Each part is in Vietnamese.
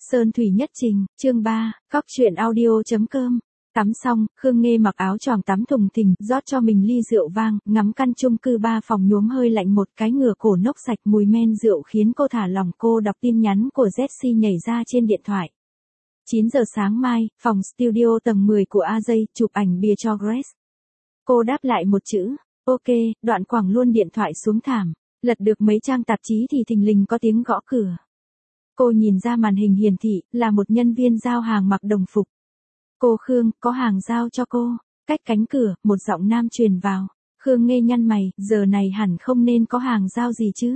Sơn thủy nhất trình, chương 3, Cóc truyện audio.com. Tắm xong, Khương Nghê mặc áo choàng tắm thùng thình, rót cho mình ly rượu vang, ngắm căn chung cư 3 phòng nhuốm hơi lạnh một cái ngửa cổ nốc sạch mùi men rượu khiến cô thả lỏng. Cô đọc tin nhắn của Jessie nhảy ra trên điện thoại. 9 giờ sáng mai, phòng studio tầng 10 của AJ, chụp ảnh bìa cho Grace. Cô đáp lại một chữ, ok, đoạn quẳng luôn điện thoại xuống thảm. Lật được mấy trang tạp chí thì thình lình có tiếng gõ cửa. Cô nhìn ra màn hình hiển thị, là một nhân viên giao hàng mặc đồng phục. Cô Khương, có hàng giao cho cô. Cách cánh cửa, một giọng nam truyền vào. Khương Nghê nhăn mày, giờ này hẳn không nên có hàng giao gì chứ.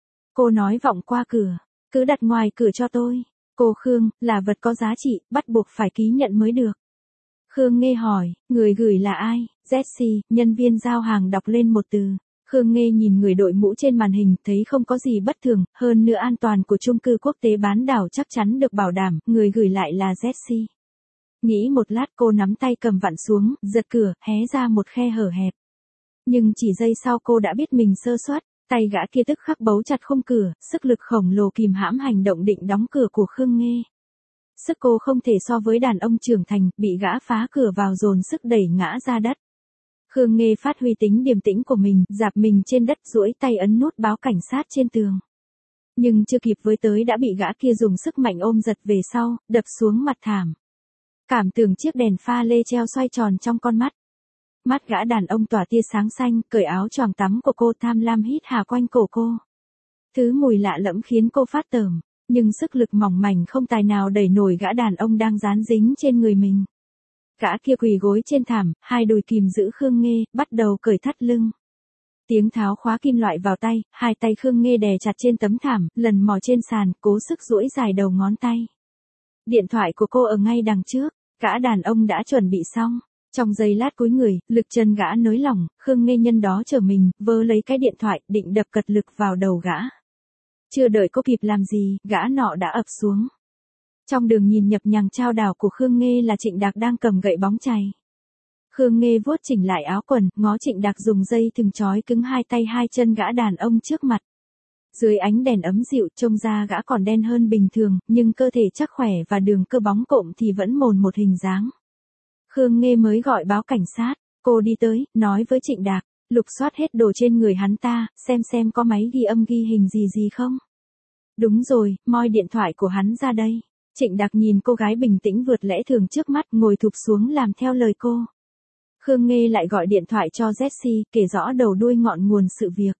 Cô nói vọng qua cửa, cứ đặt ngoài cửa cho tôi. Cô Khương, là vật có giá trị, bắt buộc phải ký nhận mới được. Khương Nghê hỏi, người gửi là ai? Jessie, nhân viên giao hàng đọc lên một từ. Khương Nghê nhìn người đội mũ trên màn hình, thấy không có gì bất thường, hơn nữa an toàn của chung cư quốc tế bán đảo chắc chắn được bảo đảm, người gửi lại là Jessie. Nghĩ một lát cô nắm tay cầm vặn xuống, giật cửa, hé ra một khe hở hẹp. Nhưng chỉ giây sau cô đã biết mình sơ suất, tay gã kia tức khắc bấu chặt khung cửa, sức lực khổng lồ kìm hãm hành động định đóng cửa của Khương Nghê. Sức cô không thể so với đàn ông trưởng thành, bị gã phá cửa vào dồn sức đẩy ngã ra đất. Khương Nghê phát huy tính điềm tĩnh của mình, dạp mình trên đất duỗi tay ấn nút báo cảnh sát trên tường. Nhưng chưa kịp với tới đã bị gã kia dùng sức mạnh ôm giật về sau, đập xuống mặt thảm. Cảm tưởng chiếc đèn pha lê treo xoay tròn trong con mắt. Mắt gã đàn ông tỏa tia sáng xanh, cởi áo choàng tắm của cô tham lam hít hà quanh cổ cô. Thứ mùi lạ lẫm khiến cô phát tởm, nhưng sức lực mỏng mảnh không tài nào đẩy nổi gã đàn ông đang dán dính trên người mình. Gã kia quỳ gối trên thảm, hai đùi kìm giữ Khương Nghê, bắt đầu cởi thắt lưng. Tiếng tháo khóa kim loại vào tay, hai tay Khương Nghê đè chặt trên tấm thảm, lần mò trên sàn, cố sức duỗi dài đầu ngón tay. Điện thoại của cô ở ngay đằng trước, gã đàn ông đã chuẩn bị xong. Trong giây lát cúi người, lực chân gã nới lỏng, Khương Nghê nhân đó trở mình, vớ lấy cái điện thoại, định đập cật lực vào đầu gã. Chưa đợi cô kịp làm gì, gã nọ đã ập xuống. Trong đường nhìn nhập nhằng chao đảo của Khương Nghê là Trịnh Đạc đang cầm gậy bóng chày. Khương Nghê vuốt chỉnh lại áo quần, ngó Trịnh Đạc dùng dây thừng trói cứng hai tay hai chân gã đàn ông trước mặt. Dưới ánh đèn ấm dịu trông ra gã còn đen hơn bình thường, nhưng cơ thể chắc khỏe và đường cơ bóng cộm thì vẫn mồn một hình dáng. Khương Nghê mới gọi báo cảnh sát, cô đi tới, nói với Trịnh Đạc, lục soát hết đồ trên người hắn ta, xem có máy ghi âm ghi hình gì không. Đúng rồi, moi điện thoại của hắn ra đây. Trịnh Đạc nhìn cô gái bình tĩnh vượt lẽ thường trước mắt, ngồi thụp xuống làm theo lời cô. Khương Nghê lại gọi điện thoại cho Jessie, kể rõ đầu đuôi ngọn nguồn sự việc.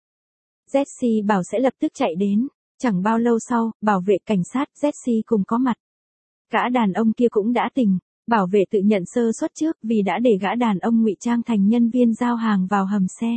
Jessie bảo sẽ lập tức chạy đến. Chẳng bao lâu sau, bảo vệ cảnh sát Jessie cùng có mặt. Gã đàn ông kia cũng đã tỉnh. Bảo vệ tự nhận sơ suất trước vì đã để gã đàn ông ngụy trang thành nhân viên giao hàng vào hầm xe.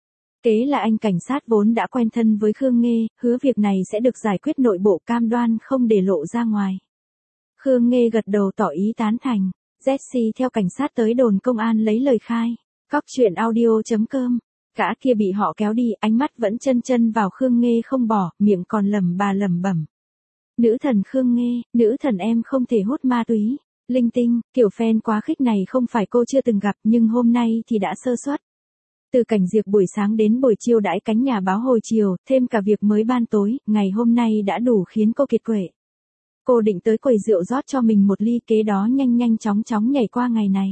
Kế là anh cảnh sát vốn đã quen thân với Khương Nghê, hứa việc này sẽ được giải quyết nội bộ, cam đoan không để lộ ra ngoài. Khương Nghê gật đầu tỏ ý tán thành. Jessie theo cảnh sát tới đồn công an lấy lời khai. Cóc truyện audio.com. Gã kia bị họ kéo đi, ánh mắt vẫn chân vào Khương Nghê không bỏ, miệng còn lẩm bẩm. Nữ thần Khương Nghê, nữ thần em không thể hút ma túy. Linh tinh, kiểu fan quá khích này không phải cô chưa từng gặp, nhưng hôm nay thì đã sơ suất. Từ cảnh diệp buổi sáng đến buổi chiêu đãi cánh nhà báo hồi chiều, thêm cả việc mới ban tối, ngày hôm nay đã đủ khiến cô kiệt quệ. Cô định tới quầy rượu rót cho mình một ly, kế đó nhanh chóng nhảy qua ngày này.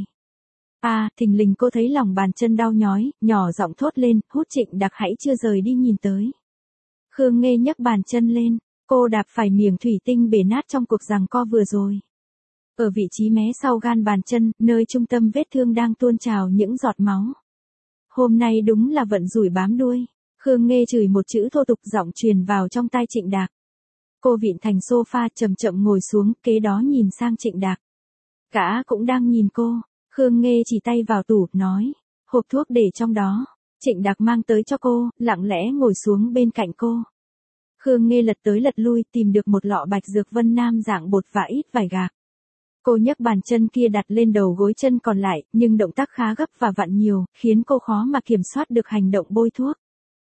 Thình lình cô thấy lòng bàn chân đau nhói, nhỏ giọng thốt lên, hút. Trịnh Đạc hãy chưa rời đi nhìn tới. Khương Nghê nhấc bàn chân lên, cô đạp phải miếng thủy tinh bể nát trong cuộc giằng co vừa rồi. Ở vị trí mé sau gan bàn chân, nơi trung tâm vết thương đang tuôn trào những giọt máu. Hôm nay đúng là vận rủi bám đuôi. Khương Nghê chửi một chữ thô tục, giọng truyền vào trong tai Trịnh Đạc. Cô vịn thành sofa chậm ngồi xuống, kế đó nhìn sang Trịnh Đạc. Gã cũng đang nhìn cô. Khương Nghê chỉ tay vào tủ, nói, hộp thuốc để trong đó. Trịnh Đạc mang tới cho cô, lặng lẽ ngồi xuống bên cạnh cô. Khương Nghê lật tới lật lui, tìm được một lọ bạch dược Vân Nam dạng bột và ít vải gạc. Cô nhấc bàn chân kia đặt lên đầu gối chân còn lại, nhưng động tác khá gấp và vặn nhiều, khiến cô khó mà kiểm soát được hành động bôi thuốc.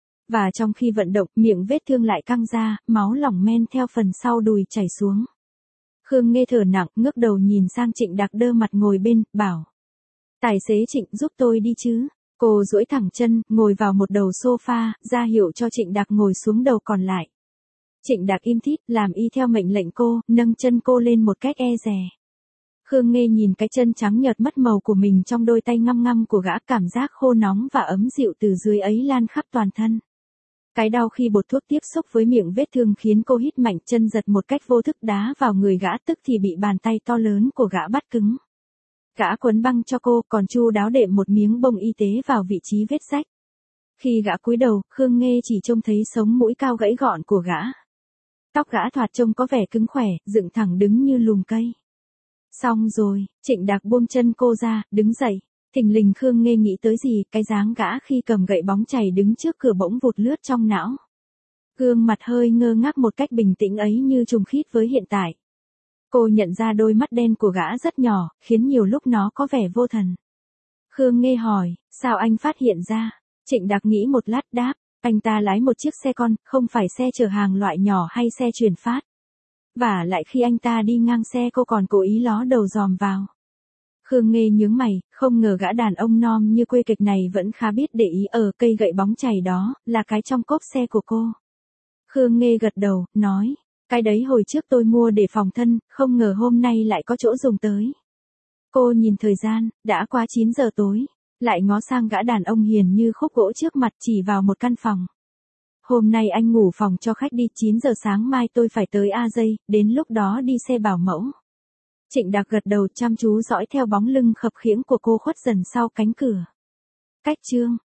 Và trong khi vận động, miệng vết thương lại căng ra, máu lỏng men theo phần sau đùi chảy xuống. Khương Nghê thở nặng, ngước đầu nhìn sang Trịnh Đạc đơ mặt ngồi bên, bảo. Tài xế Trịnh, giúp tôi đi chứ. Cô duỗi thẳng chân, ngồi vào một đầu sofa, ra hiệu cho Trịnh Đạc ngồi xuống đầu còn lại. Trịnh Đạc im thít, làm y theo mệnh lệnh cô, nâng chân cô lên một cách e dè. Khương Nghê nhìn cái chân trắng nhợt mất màu của mình trong đôi tay ngăm ngăm của gã, cảm giác khô nóng và ấm dịu từ dưới ấy lan khắp toàn thân. Cái đau khi bột thuốc tiếp xúc với miệng vết thương khiến cô hít mạnh, chân giật một cách vô thức đá vào người gã, tức thì bị bàn tay to lớn của gã bắt cứng. Gã quấn băng cho cô, còn chu đáo đệm một miếng bông y tế vào vị trí vết rách. Khi gã cúi đầu, Khương Nghê chỉ trông thấy sống mũi cao gãy gọn của gã. Tóc gã thoạt trông có vẻ cứng khỏe, dựng thẳng đứng như lùm cây. Xong rồi, Trịnh Đạc buông chân cô ra, đứng dậy. Thình lình Khương Nghê nghĩ tới gì, cái dáng gã khi cầm gậy bóng chày đứng trước cửa bỗng vụt lướt trong não. Gương mặt hơi ngơ ngác một cách bình tĩnh ấy như trùng khít với hiện tại. Cô nhận ra đôi mắt đen của gã rất nhỏ, khiến nhiều lúc nó có vẻ vô thần. Khương Nghê hỏi, sao anh phát hiện ra? Trịnh Đạc nghĩ một lát đáp, anh ta lái một chiếc xe con, không phải xe chở hàng loại nhỏ hay xe chuyển phát. Và lại khi anh ta đi ngang xe cô còn cố ý ló đầu dòm vào. Khương Nghê nhướng mày, không ngờ gã đàn ông nom như quê kịch này vẫn khá biết để ý ở cây gậy bóng chày đó, là cái trong cốp xe của cô. Khương Nghê gật đầu, nói, cái đấy hồi trước tôi mua để phòng thân, không ngờ hôm nay lại có chỗ dùng tới. Cô nhìn thời gian, đã qua 9 giờ tối, lại ngó sang gã đàn ông hiền như khúc gỗ trước mặt chỉ vào một căn phòng. Hôm nay anh ngủ phòng cho khách đi, 9 giờ sáng mai tôi phải tới AJ, đến lúc đó đi xe bảo mẫu. Trịnh Đạc gật đầu chăm chú dõi theo bóng lưng khập khiễng của cô khuất dần sau cánh cửa. Cách chương